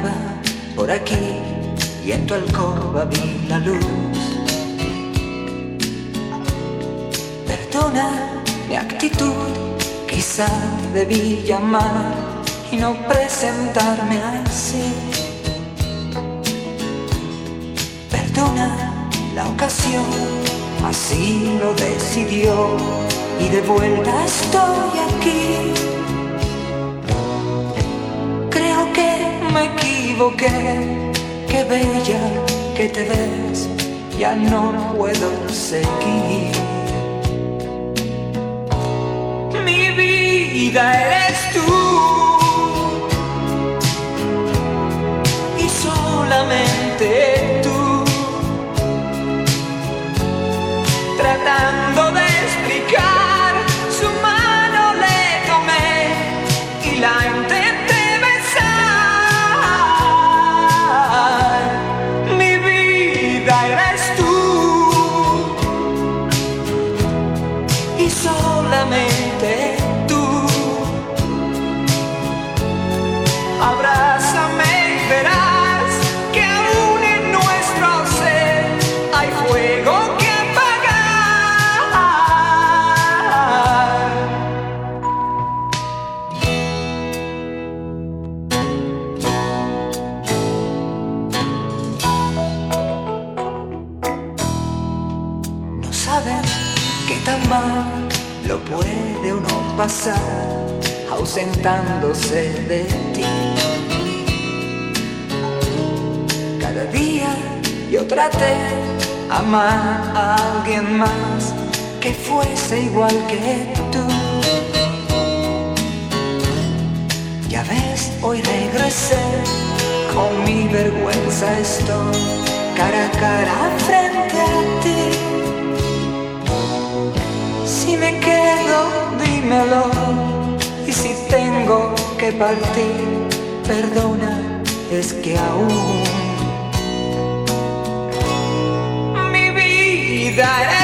caminaba por aquí y en tu alcoba vi la luz. Perdona mi actitud, quizá debí llamar y no presentarme así. Perdona la ocasión, así lo decidió y de vuelta estoy aquí. Creo que me equivoqué, qué bella que te ves, ya no puedo seguir. Mi vida eres tú y solamente tú, tratando de explicar, su mano le tomé y la intenté besar. Mi vida eres tú y solamente tú. Abrázame y verás que aún en nuestro ser hay fuego que saben que tan mal lo puede uno pasar ausentándose de ti. Cada día yo traté amar a alguien más que fuese igual que tú. Ya ves, hoy regresé, con mi vergüenza estoy cara a cara frente a ti. Si me quedo, dímelo, y si tengo que partir, perdona, es que aún mi vida